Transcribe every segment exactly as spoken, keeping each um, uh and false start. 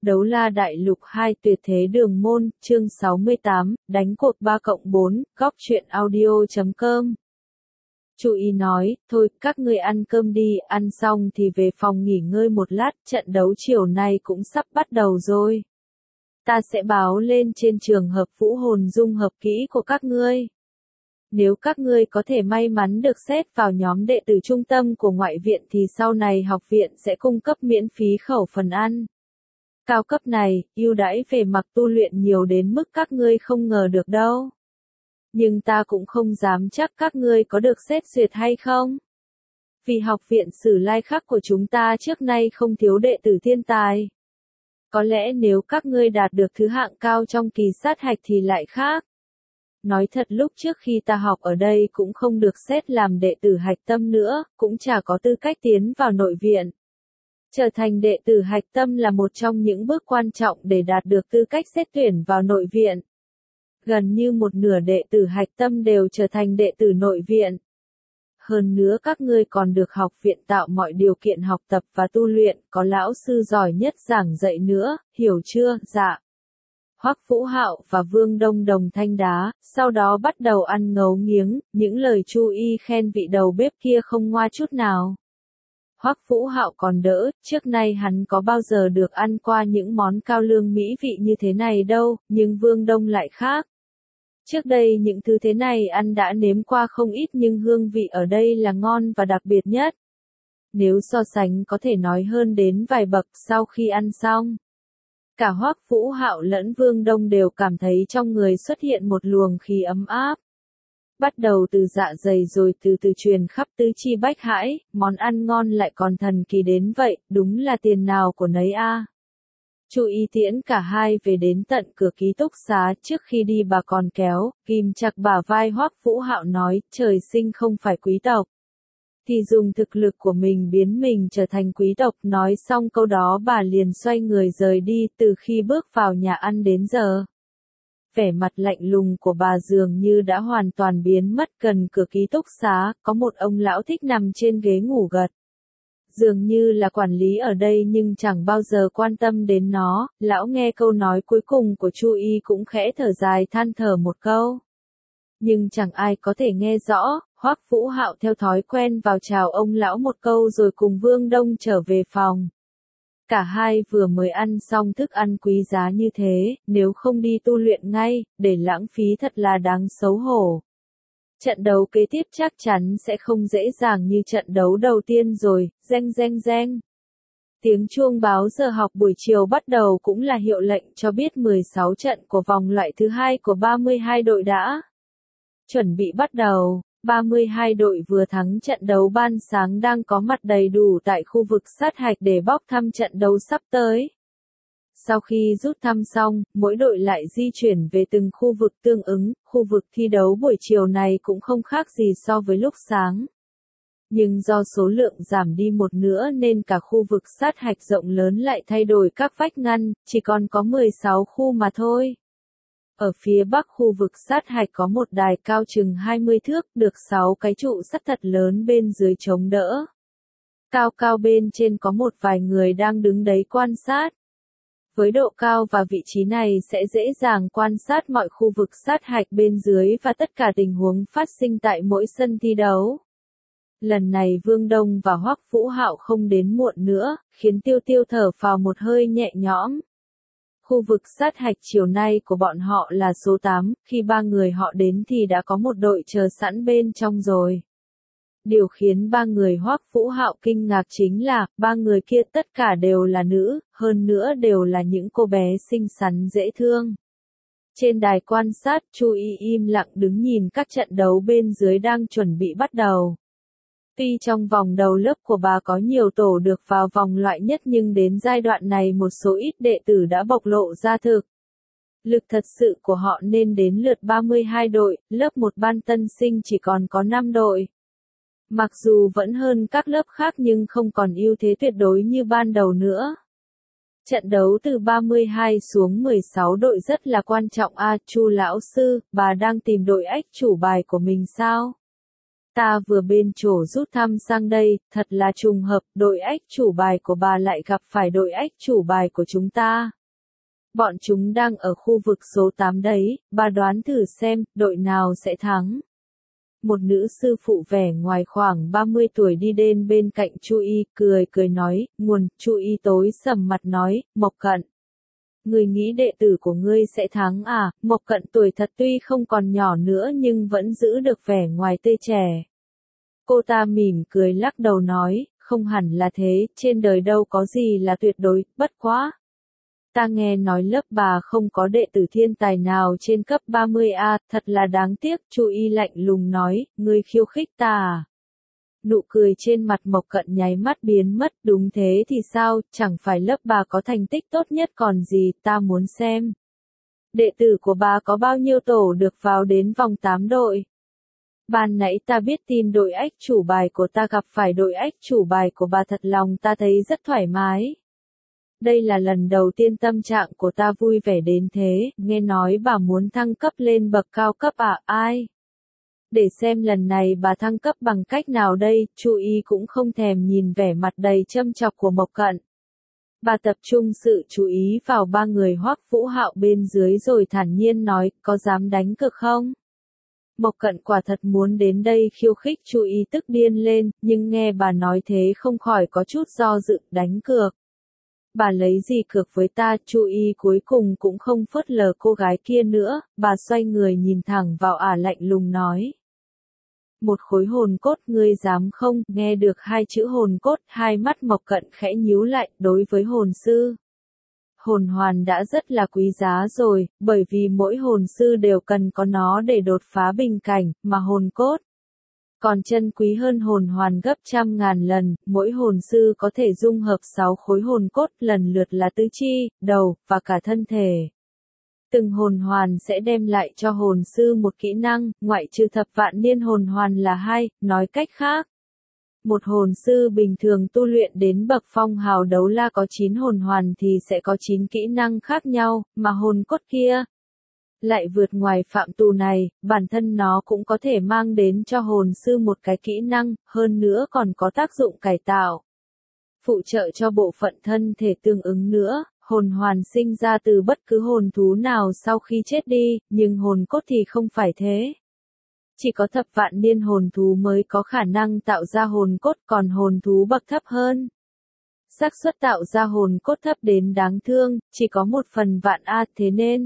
Đấu la đại lục hai tuyệt thế đường môn, chương sáu mươi tám, đánh cuộc ba cộng bốn, góc truyện audio chấm com. Chú ý nói, thôi, các ngươi ăn cơm đi, ăn xong thì về phòng nghỉ ngơi một lát, trận đấu chiều nay cũng sắp bắt đầu rồi. Ta sẽ báo lên trên trường hợp vũ hồn dung hợp kỹ của các ngươi. Nếu các ngươi có thể may mắn được xét vào nhóm đệ tử trung tâm của ngoại viện thì sau này học viện sẽ cung cấp miễn phí khẩu phần ăn. Cao cấp này, ưu đãi về mặt tu luyện nhiều đến mức các ngươi không ngờ được đâu. Nhưng ta cũng không dám chắc các ngươi có được xét duyệt hay không. Vì học viện Sử Lai Khắc của chúng ta trước nay không thiếu đệ tử thiên tài. Có lẽ nếu các ngươi đạt được thứ hạng cao trong kỳ sát hạch thì lại khác. Nói thật lúc trước khi ta học ở đây cũng không được xét làm đệ tử hạch tâm nữa, cũng chả có tư cách tiến vào nội viện. Trở thành đệ tử hạch tâm là một trong những bước quan trọng để đạt được tư cách xét tuyển vào nội viện. Gần như một nửa đệ tử hạch tâm đều trở thành đệ tử nội viện. Hơn nữa các ngươi còn được học viện tạo mọi điều kiện học tập và tu luyện, có lão sư giỏi nhất giảng dạy nữa, hiểu chưa? Dạ. Hoắc Vũ Hạo và Vương Đông đồng thanh đá, sau đó bắt đầu ăn ngấu nghiếng, những lời Chu Y khen vị đầu bếp kia không ngoa chút nào. Hoắc Vũ Hạo còn đỡ, trước nay hắn có bao giờ được ăn qua những món cao lương mỹ vị như thế này đâu, nhưng Vương Đông lại khác. Trước đây những thứ thế này ăn đã nếm qua không ít nhưng hương vị ở đây là ngon và đặc biệt nhất. Nếu so sánh có thể nói hơn đến vài bậc sau khi ăn xong. Cả Hoắc Vũ Hạo lẫn Vương Đông đều cảm thấy trong người xuất hiện một luồng khí ấm áp. Bắt đầu từ dạ dày rồi từ từ truyền khắp tứ chi bách hải, món ăn ngon lại còn thần kỳ đến vậy, đúng là tiền nào của nấy a. À. Chu Y tiễn cả hai về đến tận cửa ký túc xá, trước khi đi bà còn kéo, ghim chặt bả vai Hoắc Vũ Hạo nói, trời sinh không phải quý tộc. Thì dùng thực lực của mình biến mình trở thành quý tộc, nói xong câu đó bà liền xoay người rời đi, từ khi bước vào nhà ăn đến giờ. Vẻ mặt lạnh lùng của bà dường như đã hoàn toàn biến mất. Gần cửa ký túc xá, có một ông lão thích nằm trên ghế ngủ gật. Dường như là quản lý ở đây nhưng chẳng bao giờ quan tâm đến nó, lão nghe câu nói cuối cùng của Chu Y cũng khẽ thở dài than thở một câu. Nhưng chẳng ai có thể nghe rõ, Hoắc Vũ Hạo theo thói quen vào chào ông lão một câu rồi cùng Vương Đông trở về phòng. Cả hai vừa mới ăn xong thức ăn quý giá như thế, nếu không đi tu luyện ngay, để lãng phí thật là đáng xấu hổ. Trận đấu kế tiếp chắc chắn sẽ không dễ dàng như trận đấu đầu tiên rồi, reng reng reng. Tiếng chuông báo giờ học buổi chiều bắt đầu cũng là hiệu lệnh cho biết mười sáu trận của vòng loại thứ hai của ba mươi hai đội đã chuẩn bị bắt đầu. ba mươi hai đội vừa thắng trận đấu ban sáng đang có mặt đầy đủ tại khu vực sát hạch để bóc thăm trận đấu sắp tới. Sau khi rút thăm xong, mỗi đội lại di chuyển về từng khu vực tương ứng, khu vực thi đấu buổi chiều này cũng không khác gì so với lúc sáng. Nhưng do số lượng giảm đi một nửa nên cả khu vực sát hạch rộng lớn lại thay đổi các vách ngăn, chỉ còn có mười sáu khu mà thôi. Ở phía bắc khu vực sát hạch có một đài cao chừng hai mươi thước, được sáu cái trụ sắt thật lớn bên dưới chống đỡ. Cao cao bên trên có một vài người đang đứng đấy quan sát. Với độ cao và vị trí này sẽ dễ dàng quan sát mọi khu vực sát hạch bên dưới và tất cả tình huống phát sinh tại mỗi sân thi đấu. Lần này Vương Đông và Hoắc Vũ Hạo không đến muộn nữa, khiến Tiêu Tiêu thở phào một hơi nhẹ nhõm. Khu vực sát hạch chiều nay của bọn họ là số tám, khi ba người họ đến thì đã có một đội chờ sẵn bên trong rồi. Điều khiến ba người Hoắc Vũ Hạo kinh ngạc chính là, ba người kia tất cả đều là nữ, hơn nữa đều là những cô bé xinh xắn dễ thương. Trên đài quan sát, Chu Y im lặng đứng nhìn các trận đấu bên dưới đang chuẩn bị bắt đầu. Tuy trong vòng đầu lớp của bà có nhiều tổ được vào vòng loại nhất nhưng đến giai đoạn này một số ít đệ tử đã bộc lộ ra thực lực thật sự của họ nên đến lượt ba mươi hai đội, lớp một ban tân sinh chỉ còn có năm đội. Mặc dù vẫn hơn các lớp khác nhưng không còn ưu thế tuyệt đối như ban đầu nữa. Trận đấu từ ba mươi hai xuống mười sáu đội rất là quan trọng a. À, Chu lão sư, bà đang tìm đội ách chủ bài của mình sao? Ta vừa bên chỗ rút thăm sang đây, thật là trùng hợp, đội ách chủ bài của bà lại gặp phải đội ách chủ bài của chúng ta. Bọn chúng đang ở khu vực số tám đấy, bà đoán thử xem, đội nào sẽ thắng. Một nữ sư phụ vẻ ngoài khoảng ba mươi tuổi đi đến bên cạnh Chu Y, cười cười nói, nguồn, Chu Y tối sầm mặt nói, Mộc Cận. Người nghĩ đệ tử của ngươi sẽ thắng à? Mộc Cận tuổi thật tuy không còn nhỏ nữa nhưng vẫn giữ được vẻ ngoài tươi trẻ. Cô ta mỉm cười lắc đầu nói, không hẳn là thế, trên đời đâu có gì là tuyệt đối, bất quá. Ta nghe nói lớp bà không có đệ tử thiên tài nào trên cấp ba mươi A, thật là đáng tiếc, Chu Y lạnh lùng nói, ngươi khiêu khích ta à? Nụ cười trên mặt Mộc Cận nháy mắt biến mất, đúng thế thì sao, chẳng phải lớp bà có thành tích tốt nhất còn gì, ta muốn xem. Đệ tử của bà có bao nhiêu tổ được vào đến vòng tám đội? Ban nãy ta biết tin đội ách chủ bài của ta gặp phải đội ách chủ bài của bà, thật lòng ta thấy rất thoải mái. Đây là lần đầu tiên tâm trạng của ta vui vẻ đến thế, nghe nói bà muốn thăng cấp lên bậc cao cấp à, ai? Để xem lần này bà thăng cấp bằng cách nào đây, Chu Y cũng không thèm nhìn vẻ mặt đầy châm chọc của Mộc Cận. Bà tập trung sự chú ý vào ba người Hoắc Vũ Hạo bên dưới rồi thản nhiên nói, có dám đánh cược không? Mộc Cận quả thật muốn đến đây khiêu khích Chu Y tức điên lên, nhưng nghe bà nói thế không khỏi có chút do dự, đánh cược. Bà lấy gì cược với ta? Chu Y cuối cùng cũng không phớt lờ cô gái kia nữa, bà xoay người nhìn thẳng vào ả lạnh lùng nói. Một khối hồn cốt, ngươi dám không? Nghe được hai chữ hồn cốt, hai mắt Mộc Cận khẽ nhíu lại, đối với hồn sư. Hồn hoàn đã rất là quý giá rồi, bởi vì mỗi hồn sư đều cần có nó để đột phá bình cảnh, mà hồn cốt còn chân quý hơn hồn hoàn gấp trăm ngàn lần, mỗi hồn sư có thể dung hợp sáu khối hồn cốt lần lượt là tứ chi, đầu, và cả thân thể. Từng hồn hoàn sẽ đem lại cho hồn sư một kỹ năng, ngoại trừ thập vạn niên hồn hoàn là hai, nói cách khác. Một hồn sư bình thường tu luyện đến bậc phong hào đấu la có chín hồn hoàn thì sẽ có chín kỹ năng khác nhau, mà hồn cốt kia lại vượt ngoài phạm trù này, bản thân nó cũng có thể mang đến cho hồn sư một cái kỹ năng, hơn nữa còn có tác dụng cải tạo, phụ trợ cho bộ phận thân thể tương ứng nữa. Hồn hoàn sinh ra từ bất cứ hồn thú nào sau khi chết đi, nhưng hồn cốt thì không phải thế. Chỉ có thập vạn niên hồn thú mới có khả năng tạo ra hồn cốt, còn hồn thú bậc thấp hơn, xác suất tạo ra hồn cốt thấp đến đáng thương, chỉ có một phần vạn A, thế nên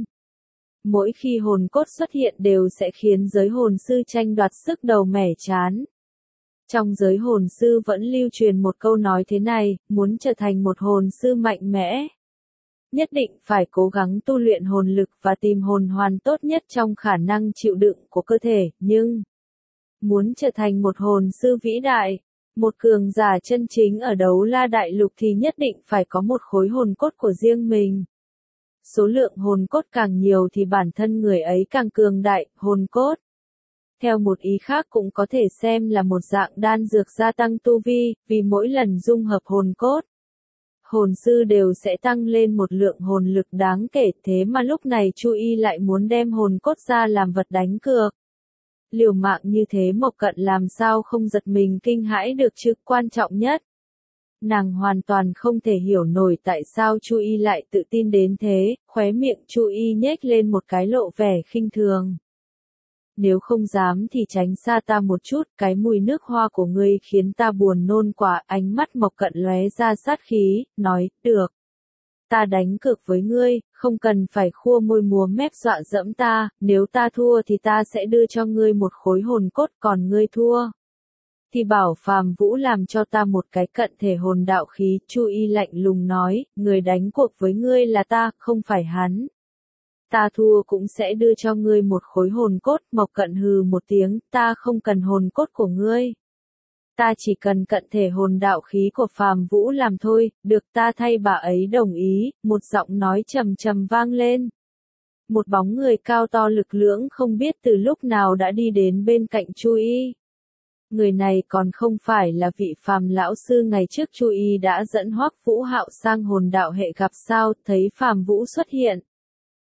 mỗi khi hồn cốt xuất hiện đều sẽ khiến giới hồn sư tranh đoạt sức đầu mẻ chán. Trong giới hồn sư vẫn lưu truyền một câu nói thế này, muốn trở thành một hồn sư mạnh mẽ, nhất định phải cố gắng tu luyện hồn lực và tìm hồn hoàn tốt nhất trong khả năng chịu đựng của cơ thể, nhưng muốn trở thành một hồn sư vĩ đại, một cường giả chân chính ở đấu la đại lục thì nhất định phải có một khối hồn cốt của riêng mình. Số lượng hồn cốt càng nhiều thì bản thân người ấy càng cường đại, hồn cốt. Theo một ý khác cũng có thể xem là một dạng đan dược gia tăng tu vi, vì mỗi lần dung hợp hồn cốt, hồn sư đều sẽ tăng lên một lượng hồn lực đáng kể, thế mà lúc này Chu Y lại muốn đem hồn cốt ra làm vật đánh cược. Liều mạng như thế Mộc Cận làm sao không giật mình kinh hãi được chứ, quan trọng nhất. Nàng hoàn toàn không thể hiểu nổi tại sao Chu Y lại tự tin đến thế, khóe miệng Chu Y nhếch lên một cái lộ vẻ khinh thường. Nếu không dám thì tránh xa ta một chút, cái mùi nước hoa của ngươi khiến ta buồn nôn quá. Ánh mắt Mộc Cận lóe ra sát khí, nói, được. Ta đánh cược với ngươi, không cần phải khua môi múa mép dọa dẫm ta, nếu ta thua thì ta sẽ đưa cho ngươi một khối hồn cốt, còn ngươi thua thì bảo Phàm Vũ làm cho ta một cái cận thể hồn đạo khí. Chu Y lạnh lùng nói, người đánh cuộc với ngươi là ta, không phải hắn. Ta thua cũng sẽ đưa cho ngươi một khối hồn cốt. Mộc Cận hừ một tiếng, ta không cần hồn cốt của ngươi. Ta chỉ cần cận thể hồn đạo khí của Phàm Vũ làm thôi, được, ta thay bà ấy đồng ý, một giọng nói trầm trầm vang lên. Một bóng người cao to lực lưỡng không biết từ lúc nào đã đi đến bên cạnh Chu Y. Người này còn không phải là vị Phàm lão sư ngày trước Chu Y đã dẫn Hoắc Vũ Hạo sang hồn đạo hệ gặp sao, thấy Phàm Vũ xuất hiện.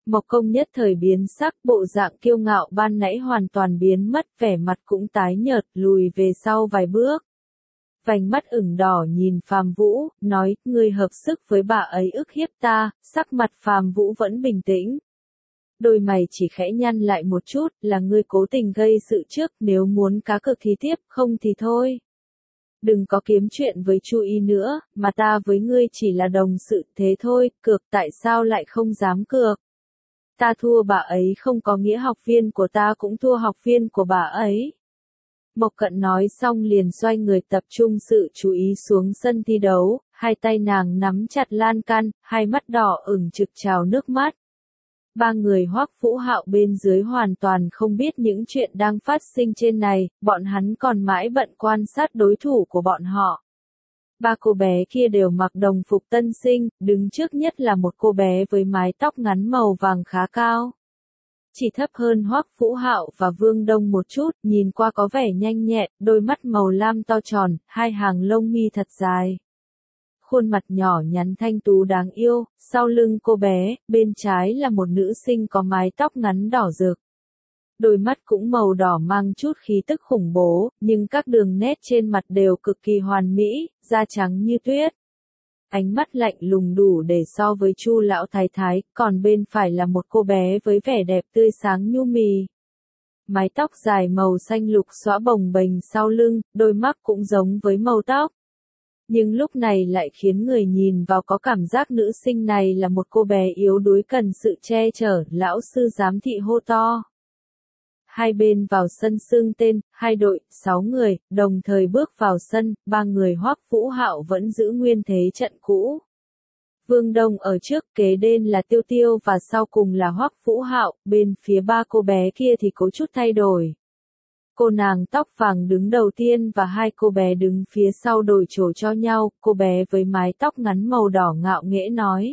Mộc Công nhất thời biến sắc, bộ dạng kiêu ngạo ban nãy hoàn toàn biến mất, vẻ mặt cũng tái nhợt, lùi về sau vài bước. Vành mắt ửng đỏ nhìn Phàm Vũ, nói, ngươi hợp sức với bà ấy ức hiếp ta, sắc mặt Phàm Vũ vẫn bình tĩnh. Đôi mày chỉ khẽ nhăn lại một chút, là ngươi cố tình gây sự trước, nếu muốn cá cược thì tiếp, không thì thôi. Đừng có kiếm chuyện với Chu Y nữa, mà ta với ngươi chỉ là đồng sự, thế thôi, cược tại sao lại không dám cược. Ta thua bà ấy không có nghĩa học viên của ta cũng thua học viên của bà ấy. Mộc Cận nói xong liền xoay người tập trung sự chú ý xuống sân thi đấu, hai tay nàng nắm chặt lan can, hai mắt đỏ ửng trực trào nước mắt. Ba người Hoắc Vũ Hạo bên dưới hoàn toàn không biết những chuyện đang phát sinh trên này, bọn hắn còn mãi bận quan sát đối thủ của bọn họ. Ba cô bé kia đều mặc đồng phục tân sinh, đứng trước nhất là một cô bé với mái tóc ngắn màu vàng khá cao. Chỉ thấp hơn Hoắc Vũ Hạo và Vương Đông một chút, nhìn qua có vẻ nhanh nhẹn, đôi mắt màu lam to tròn, hai hàng lông mi thật dài. Khuôn mặt nhỏ nhắn thanh tú đáng yêu, sau lưng cô bé, bên trái là một nữ sinh có mái tóc ngắn đỏ rực. Đôi mắt cũng màu đỏ mang chút khí tức khủng bố, nhưng các đường nét trên mặt đều cực kỳ hoàn mỹ, da trắng như tuyết. Ánh mắt lạnh lùng đủ để so với Chu lão thái thái, còn bên phải là một cô bé với vẻ đẹp tươi sáng nhu mì. Mái tóc dài màu xanh lục xõa bồng bềnh sau lưng, đôi mắt cũng giống với màu tóc. Nhưng lúc này lại khiến người nhìn vào có cảm giác nữ sinh này là một cô bé yếu đuối cần sự che chở, lão sư giám thị hô to. Hai bên vào sân xưng tên, hai đội, sáu người, đồng thời bước vào sân, ba người Hoắc Vũ Hạo vẫn giữ nguyên thế trận cũ. Vương Đông ở trước, kế bên là Tiêu Tiêu và sau cùng là Hoắc Vũ Hạo, bên phía ba cô bé kia thì có chút thay đổi. Cô nàng tóc vàng đứng đầu tiên và hai cô bé đứng phía sau đổi chỗ cho nhau, cô bé với mái tóc ngắn màu đỏ ngạo nghễ nói.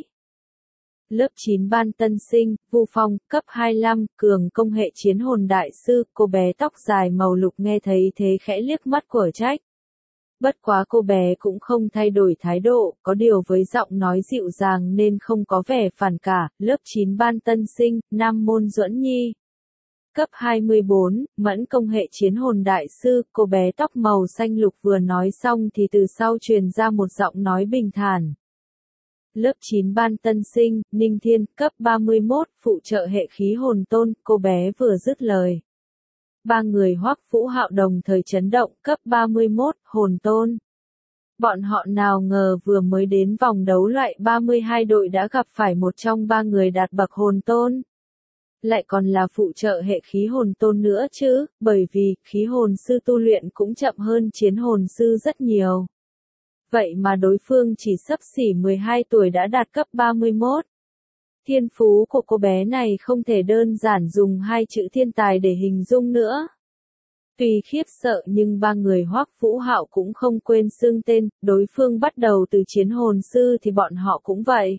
Lớp chín ban tân sinh, Vu Phong, cấp hai mươi lăm, cường công hệ chiến hồn đại sư, cô bé tóc dài màu lục nghe thấy thế khẽ liếc mắt của trách. Bất quá cô bé cũng không thay đổi thái độ, có điều với giọng nói dịu dàng nên không có vẻ phản cả, lớp chín ban tân sinh, Nam Môn Duẫn Nhi. Cấp hai mươi bốn, mẫn công hệ chiến hồn đại sư, cô bé tóc màu xanh lục vừa nói xong thì từ sau truyền ra một giọng nói bình thản. Lớp chín ban tân sinh, Ninh Thiên, cấp ba mươi mốt, phụ trợ hệ khí hồn tôn, cô bé vừa dứt lời. Ba người Hoắc Vũ Hạo đồng thời chấn động, cấp ba mươi mốt, hồn tôn. Bọn họ nào ngờ vừa mới đến vòng đấu loại ba mươi hai đội đã gặp phải một trong ba người đạt bậc hồn tôn. Lại còn là phụ trợ hệ khí hồn tôn nữa chứ, bởi vì khí hồn sư tu luyện cũng chậm hơn chiến hồn sư rất nhiều. Vậy mà đối phương chỉ xấp xỉ mười hai tuổi đã đạt cấp ba mươi mốt. Thiên phú của cô bé này không thể đơn giản dùng hai chữ thiên tài để hình dung nữa. Tuy khiếp sợ nhưng ba người Hoắc Vũ Hạo cũng không quên xưng tên, đối phương bắt đầu từ chiến hồn sư thì bọn họ cũng vậy.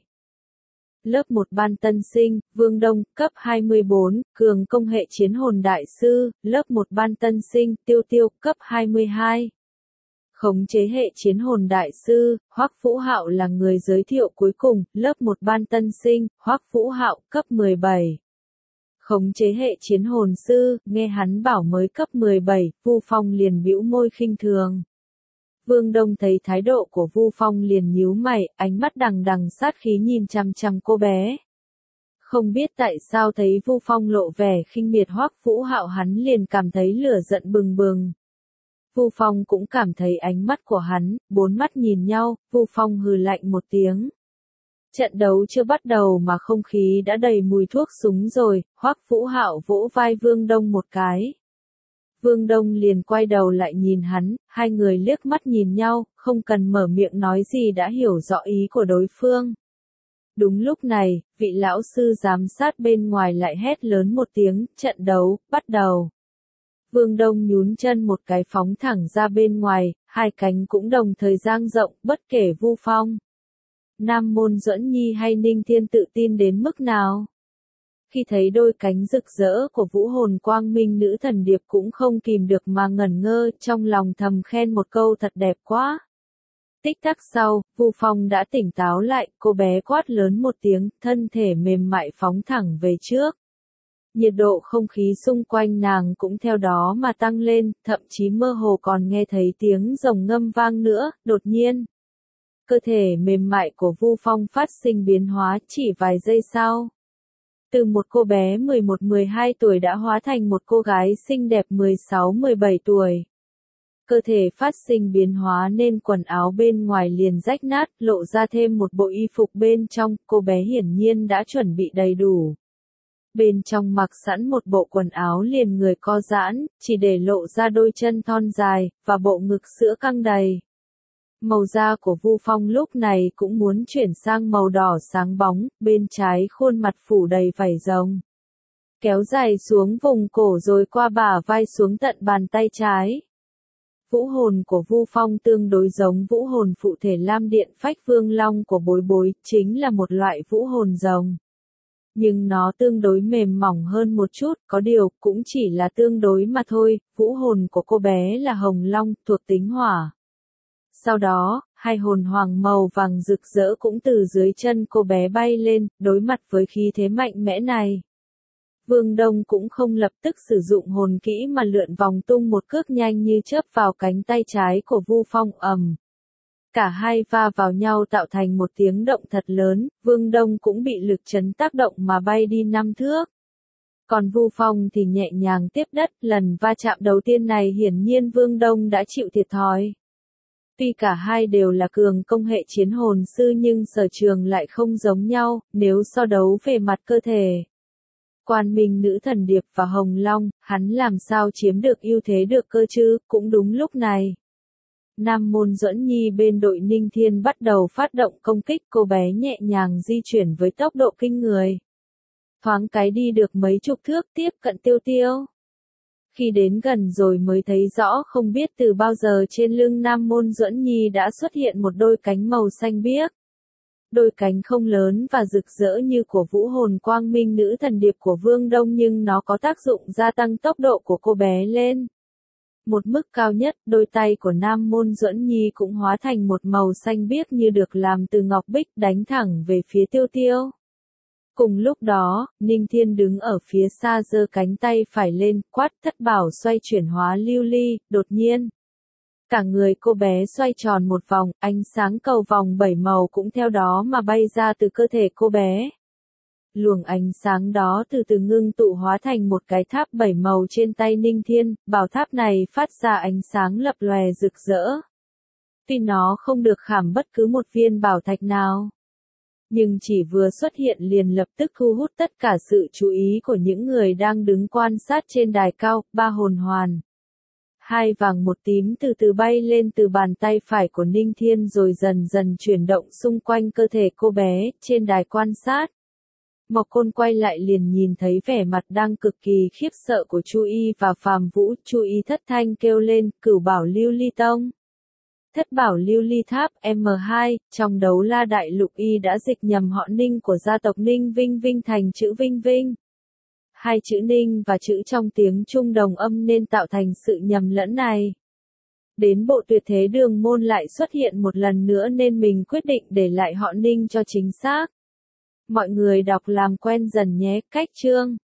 Lớp một ban tân sinh, Vương Đông, cấp hai mươi bốn, cường công hệ chiến hồn đại sư, lớp một ban tân sinh, Tiêu Tiêu, cấp hai mươi hai. Khống chế hệ chiến hồn đại sư, Hoắc Vũ Hạo là người giới thiệu cuối cùng, lớp một ban tân sinh, Hoắc Vũ Hạo, cấp mười bảy. Khống chế hệ chiến hồn sư, nghe hắn bảo mới cấp mười bảy, Vu Phong liền bĩu môi khinh thường. Vương Đông thấy thái độ của Vu Phong liền nhíu mày, ánh mắt đằng đằng sát khí nhìn chằm chằm cô bé. Không biết tại sao thấy Vu Phong lộ vẻ khinh miệt Hoắc Vũ Hạo hắn liền cảm thấy lửa giận bừng bừng. Vu Phong cũng cảm thấy ánh mắt của hắn, bốn mắt nhìn nhau, Vu Phong hừ lạnh một tiếng. Trận đấu chưa bắt đầu mà không khí đã đầy mùi thuốc súng rồi, Hoắc Vũ Hạo vỗ vai Vương Đông một cái. Vương Đông liền quay đầu lại nhìn hắn, hai người liếc mắt nhìn nhau, không cần mở miệng nói gì đã hiểu rõ ý của đối phương. Đúng lúc này, vị lão sư giám sát bên ngoài lại hét lớn một tiếng, trận đấu, bắt đầu. Vương Đông nhún chân một cái phóng thẳng ra bên ngoài, hai cánh cũng đồng thời dang rộng, bất kể Vu Phong, Nam Môn Duẫn Nhi hay Ninh Thiên tự tin đến mức nào. Khi thấy đôi cánh rực rỡ của vũ hồn quang minh nữ thần điệp cũng không kìm được mà ngẩn ngơ, trong lòng thầm khen một câu thật đẹp quá. Tích tắc sau, Vu Phong đã tỉnh táo lại, cô bé quát lớn một tiếng, thân thể mềm mại phóng thẳng về trước. Nhiệt độ không khí xung quanh nàng cũng theo đó mà tăng lên, thậm chí mơ hồ còn nghe thấy tiếng rồng ngâm vang nữa, đột nhiên. Cơ thể mềm mại của Vu Phong phát sinh biến hóa chỉ vài giây sau. Từ một cô bé mười một mười hai tuổi đã hóa thành một cô gái xinh đẹp mười sáu mười bảy tuổi. Cơ thể phát sinh biến hóa nên quần áo bên ngoài liền rách nát, lộ ra thêm một bộ y phục bên trong, cô bé hiển nhiên đã chuẩn bị đầy đủ. Bên trong mặc sẵn một bộ quần áo liền người co giãn, chỉ để lộ ra đôi chân thon dài, và bộ ngực sữa căng đầy. Màu da của Vu Phong lúc này cũng muốn chuyển sang màu đỏ sáng bóng, bên trái khuôn mặt phủ đầy vảy rồng. Kéo dài xuống vùng cổ rồi qua bả vai xuống tận bàn tay trái. Vũ hồn của Vu Phong tương đối giống vũ hồn phụ thể Lam Điện Phách Vương Long của Bối Bối, chính là một loại vũ hồn rồng. Nhưng nó tương đối mềm mỏng hơn một chút, có điều cũng chỉ là tương đối mà thôi, vũ hồn của cô bé là Hồng Long, thuộc tính hỏa. Sau đó, hai hồn hoàng màu vàng rực rỡ cũng từ dưới chân cô bé bay lên, đối mặt với khí thế mạnh mẽ này. Vương Đông cũng không lập tức sử dụng hồn kỹ mà lượn vòng tung một cước nhanh như chớp vào cánh tay trái của Vu Phong ầm. Cả hai va vào nhau tạo thành một tiếng động thật lớn, Vương Đông cũng bị lực chấn tác động mà bay đi năm thước. Còn Vu Phong thì nhẹ nhàng tiếp đất, lần va chạm đầu tiên này hiển nhiên Vương Đông đã chịu thiệt thòi. Tuy cả hai đều là cường công hệ chiến hồn sư nhưng sở trường lại không giống nhau, nếu so đấu về mặt cơ thể. Quan Minh Nữ Thần Điệp và Hồng Long, hắn làm sao chiếm được ưu thế được cơ chứ, cũng đúng lúc này. Nam Môn Duẫn Nhi bên đội Ninh Thiên bắt đầu phát động công kích, cô bé nhẹ nhàng di chuyển với tốc độ kinh người. Thoáng cái đi được mấy chục thước tiếp cận Tiêu Tiêu. Khi đến gần rồi mới thấy rõ không biết từ bao giờ trên lưng Nam Môn Duẫn Nhi đã xuất hiện một đôi cánh màu xanh biếc. Đôi cánh không lớn và rực rỡ như của vũ hồn Quang Minh Nữ Thần Điệp của Vương Đông nhưng nó có tác dụng gia tăng tốc độ của cô bé lên. Một mức cao nhất, đôi tay của Nam Môn Duẫn Nhi cũng hóa thành một màu xanh biếc như được làm từ ngọc bích đánh thẳng về phía Tiêu Tiêu. Cùng lúc đó, Ninh Thiên đứng ở phía xa giơ cánh tay phải lên, quát thất bảo xoay chuyển hóa lưu ly, đột nhiên. Cả người cô bé xoay tròn một vòng, ánh sáng cầu vòng bảy màu cũng theo đó mà bay ra từ cơ thể cô bé. Luồng ánh sáng đó từ từ ngưng tụ hóa thành một cái tháp bảy màu trên tay Ninh Thiên, bảo tháp này phát ra ánh sáng lập lòe rực rỡ. Tuy nó không được khảm bất cứ một viên bảo thạch nào, nhưng chỉ vừa xuất hiện liền lập tức thu hút tất cả sự chú ý của những người đang đứng quan sát trên đài cao, ba hồn hoàn. Hai vàng một tím từ từ bay lên từ bàn tay phải của Ninh Thiên rồi dần dần chuyển động xung quanh cơ thể cô bé, trên đài quan sát. Mộc Côn quay lại liền nhìn thấy vẻ mặt đang cực kỳ khiếp sợ của Chu Y và Phàm Vũ, Chu Y thất thanh kêu lên, cửu bảo lưu ly tông. Thất bảo lưu ly tháp M hai, trong đấu la đại lục Y đã dịch nhầm họ Ninh của gia tộc Ninh Vinh Vinh thành chữ Vinh Vinh. Hai chữ Ninh và chữ trong tiếng Trung đồng âm nên tạo thành sự nhầm lẫn này. Đến bộ tuyệt thế đường môn lại xuất hiện một lần nữa nên mình quyết định để lại họ Ninh cho chính xác. Mọi người đọc làm quen dần nhé, cách chương.